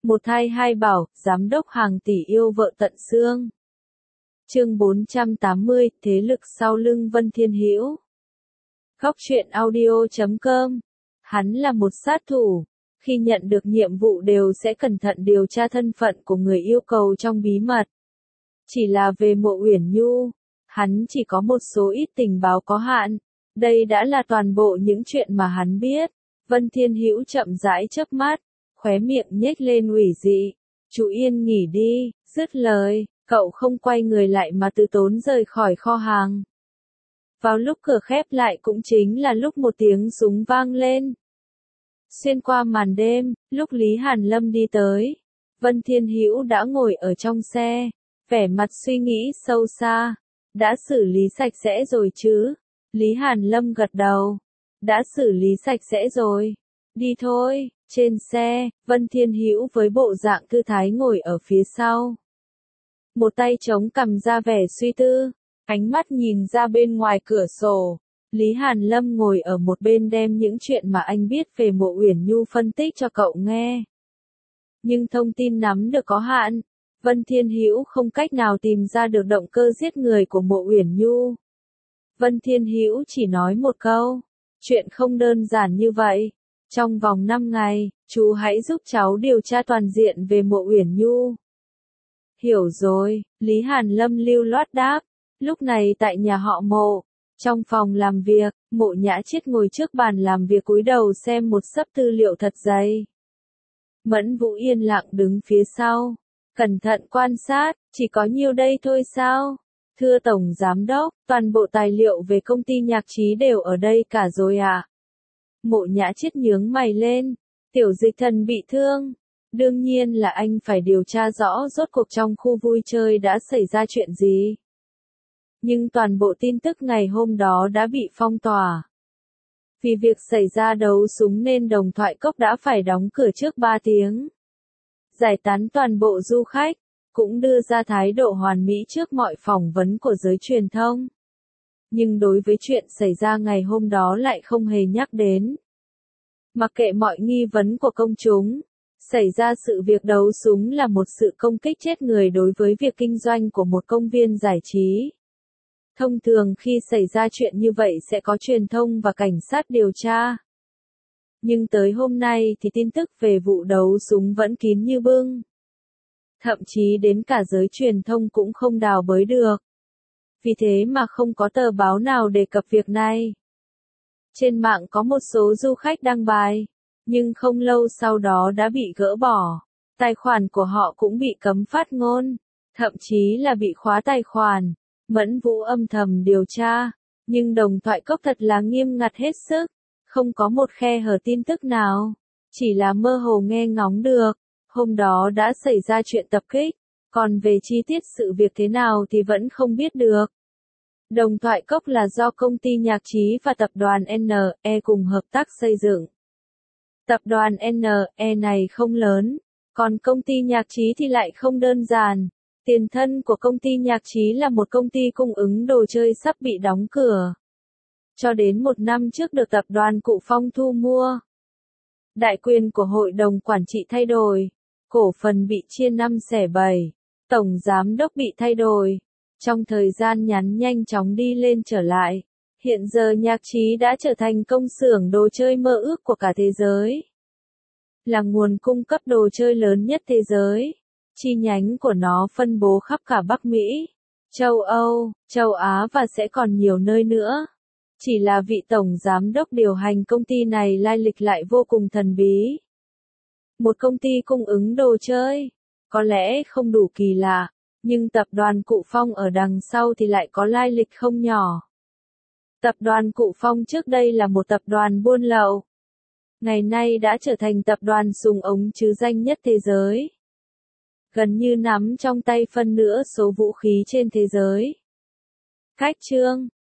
Một thai hai bảo, giám đốc hàng tỷ yêu vợ tận xương. Chương 480, thế lực sau lưng Vân Thiên Hữu. Góc truyện audio.com. Hắn là một sát thủ, khi nhận được nhiệm vụ đều sẽ cẩn thận điều tra thân phận của người yêu cầu trong bí mật. Chỉ là về Mộ Uyển Nhu, hắn chỉ có một số ít tình báo có hạn. Đây đã là toàn bộ những chuyện mà hắn biết. Vân Thiên Hữu chậm rãi chớp mắt, khóe miệng nhếch lên ủy dị. Chú yên nghỉ đi, dứt lời, cậu không quay người lại mà từ tốn rời khỏi kho hàng. Vào lúc cửa khép lại cũng chính là lúc một tiếng súng vang lên. Xuyên qua màn đêm, lúc Lý Hàn Lâm đi tới, Vân Thiên Hữu đã ngồi ở trong xe, vẻ mặt suy nghĩ sâu xa. Đã xử lý sạch sẽ rồi chứ? Lý Hàn Lâm gật đầu. Đã xử lý sạch sẽ rồi. Đi thôi. Trên xe, Vân Thiên Hữu với bộ dạng thư thái ngồi ở phía sau. Một tay chống cằm ra vẻ suy tư, ánh mắt nhìn ra bên ngoài cửa sổ. Lý Hàn Lâm ngồi ở một bên đem những chuyện mà anh biết về Mộ Uyển Nhu phân tích cho cậu nghe. Nhưng thông tin nắm được có hạn, Vân Thiên Hữu không cách nào tìm ra được động cơ giết người của Mộ Uyển Nhu. Vân Thiên Hữu chỉ nói một câu, chuyện không đơn giản như vậy. Trong vòng 5 ngày, chú hãy giúp cháu điều tra toàn diện về Mộ Uyển Nhu. Hiểu rồi, Lý Hàn Lâm lưu loát đáp. Lúc này tại nhà họ Mộ, trong phòng làm việc, Mộ Nhã Chiết ngồi trước bàn làm việc cúi đầu xem một xấp tư liệu thật dày. Mẫn Vũ yên lặng đứng phía sau, cẩn thận quan sát, chỉ có nhiêu đây thôi sao? Thưa Tổng Giám Đốc, toàn bộ tài liệu về công ty nhạc trí đều ở đây cả rồi ạ. Mộ Nhã Chiết nhướng mày lên, Tiểu Dịch Thần bị thương. Đương nhiên là anh phải điều tra rõ rốt cuộc trong khu vui chơi đã xảy ra chuyện gì. Nhưng toàn bộ tin tức ngày hôm đó đã bị phong tỏa. Vì việc xảy ra đấu súng nên Đồng Thoại Cốc đã phải đóng cửa trước 3 tiếng. Giải tán toàn bộ du khách, cũng đưa ra thái độ hoàn mỹ trước mọi phỏng vấn của giới truyền thông. Nhưng đối với chuyện xảy ra ngày hôm đó lại không hề nhắc đến. Mặc kệ mọi nghi vấn của công chúng, xảy ra sự việc đấu súng là một sự công kích chết người đối với việc kinh doanh của một công viên giải trí. Thông thường khi xảy ra chuyện như vậy sẽ có truyền thông và cảnh sát điều tra. Nhưng tới hôm nay thì tin tức về vụ đấu súng vẫn kín như bưng. Thậm chí đến cả giới truyền thông cũng không đào bới được. Vì thế mà không có tờ báo nào đề cập việc này. Trên mạng có một số du khách đăng bài, nhưng không lâu sau đó đã bị gỡ bỏ. Tài khoản của họ cũng bị cấm phát ngôn, thậm chí là bị khóa tài khoản. Mẫn Vũ âm thầm điều tra, nhưng Đồng Thoại Cốc thật là nghiêm ngặt hết sức, không có một khe hở tin tức nào, chỉ là mơ hồ nghe ngóng được. Hôm đó đã xảy ra chuyện tập kích, còn về chi tiết sự việc thế nào thì vẫn không biết được. Đồng Thoại Cốc là do công ty nhạc trí và tập đoàn NE cùng hợp tác xây dựng. Tập đoàn NE này không lớn, còn công ty nhạc trí thì lại không đơn giản. Tiền thân của công ty nhạc trí là một công ty cung ứng đồ chơi sắp bị đóng cửa. Cho đến 1 năm trước được tập đoàn Cụ Phong thu mua. Đại quyền của hội đồng quản trị thay đổi, cổ phần bị chia 5 xẻ 7, tổng giám đốc bị thay đổi. Trong thời gian ngắn nhanh chóng đi lên trở lại, hiện giờ nhạc trí đã trở thành công xưởng đồ chơi mơ ước của cả thế giới. Là nguồn cung cấp đồ chơi lớn nhất thế giới. Chi nhánh của nó phân bố khắp cả Bắc Mỹ, châu Âu, châu Á và sẽ còn nhiều nơi nữa. Chỉ là vị tổng giám đốc điều hành công ty này lai lịch lại vô cùng thần bí. Một công ty cung ứng đồ chơi, có lẽ không đủ kỳ lạ, nhưng tập đoàn Cụ Phong ở đằng sau thì lại có lai lịch không nhỏ. Tập đoàn Cụ Phong trước đây là một tập đoàn buôn lậu. Ngày nay đã trở thành tập đoàn súng ống chứ danh nhất thế giới. Gần như nắm trong tay phân nửa số vũ khí trên thế giới. Khách trương,